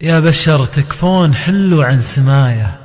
يا بشر تكفون حلوا عن سمايا،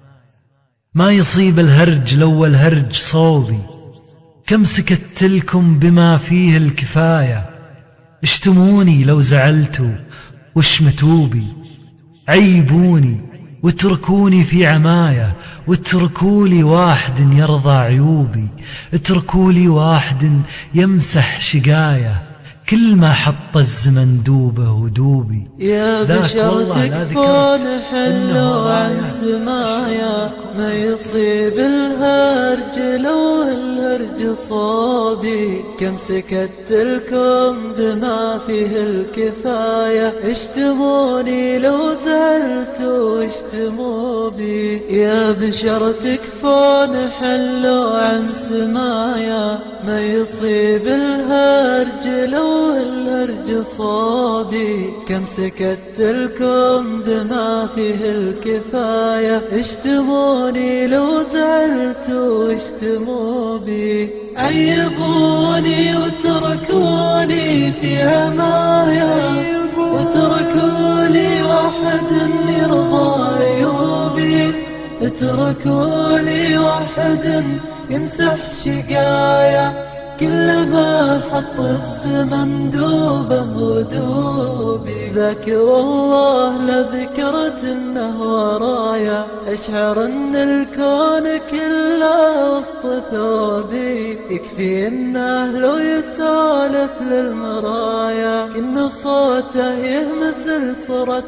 ما يصيب الهرج لو الهرج صوبي. كم سكت لكم بما فيه الكفاية، اشتموني لو زعلتوا واشمتوا بي. عيبوني واتركوني في عماية، واتركوا لي واحد يرضى عيوبي. اتركوا لي واحد يمسح شقايا، كل ما حط الزمن دوبه ودوبي. يا بشر تكفون حلوا عن سمايا، ما يصيب الهرج لو الهرج صوبي. كم سكت لكم بما فيه الكفاية، اشتموني لو زعلتوا واشتموا بي. يا بشر تكفون حلوا عن سمايا، ما يصيب الهرج لو الهرج صوبي. كم سكت لكم بما فيه الكفاية، اشتموني لو زعلتوا واشتموا بي. عيبوني وتركوني في عمايا، وتركوا لي واحد يرضى عيوبي. اتركوا لي واحد يمسح شقايا، كل ما حط الزمن دوبه ودوبي. ذاك والله لذكرت انه ورايا، اشعر ان الكون كله وسط ثوبي. يكفي انه لو يسولف للمرايا، كأن صوته يهمس لصرة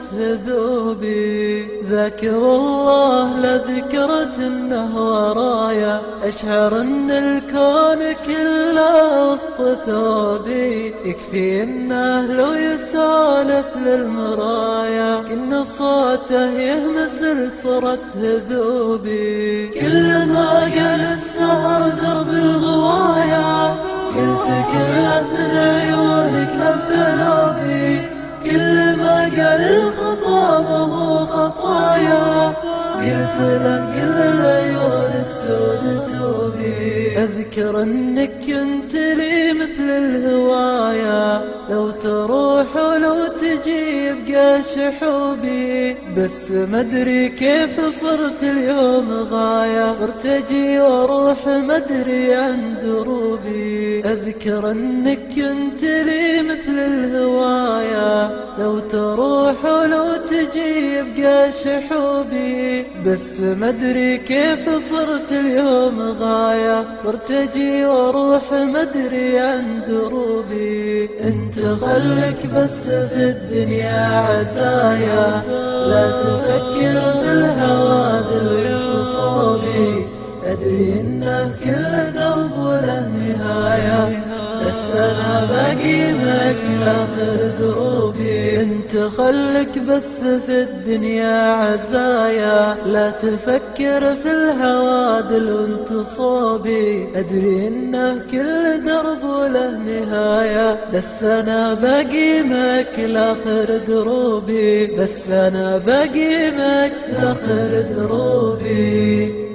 ذوبي. ذاك والله لذكرت انه ورايا، اشعر ان الكون كله وسط ثوبي. يكفي انه لو يسولف للمرايا، كأن صوته يهمس لصرة ذوبي. كل ما قال السهر درب الغوايا، قلت كله من عيونك لبنوبي. كل ما قال الخطا ما هو خطايا، قلت له كل العيون السود توبي. اذكر انك كنت لي مثل الهوايا، لو تروح ولو تجي يبقى شحوبي. بس مدري كيف صرت اليوم غاية، صرت اجي واروح مدري عن دروبي. اذكر انك كنت لي مثل الهوايا، لو تروح ولو تجي يبقى شحوبي. بس مدري كيف صرت اليوم غاية، صرت اجي واروح مدري عن دروبي. انت خلك بس في الدنيا عزايا، لا تفكر في العوادل والتصابي. ادري انه كل درب وله نهاية، بس انا باقي معك لاخر دروبي. انت خلك بس في الدنيا عزايا، لا تفكر في العوادل وانتصابي. ادري انه كل درب وله نهاية، بس انا باقي معك لاخر دروبي. بس انا باقي معك لاخر دروبي.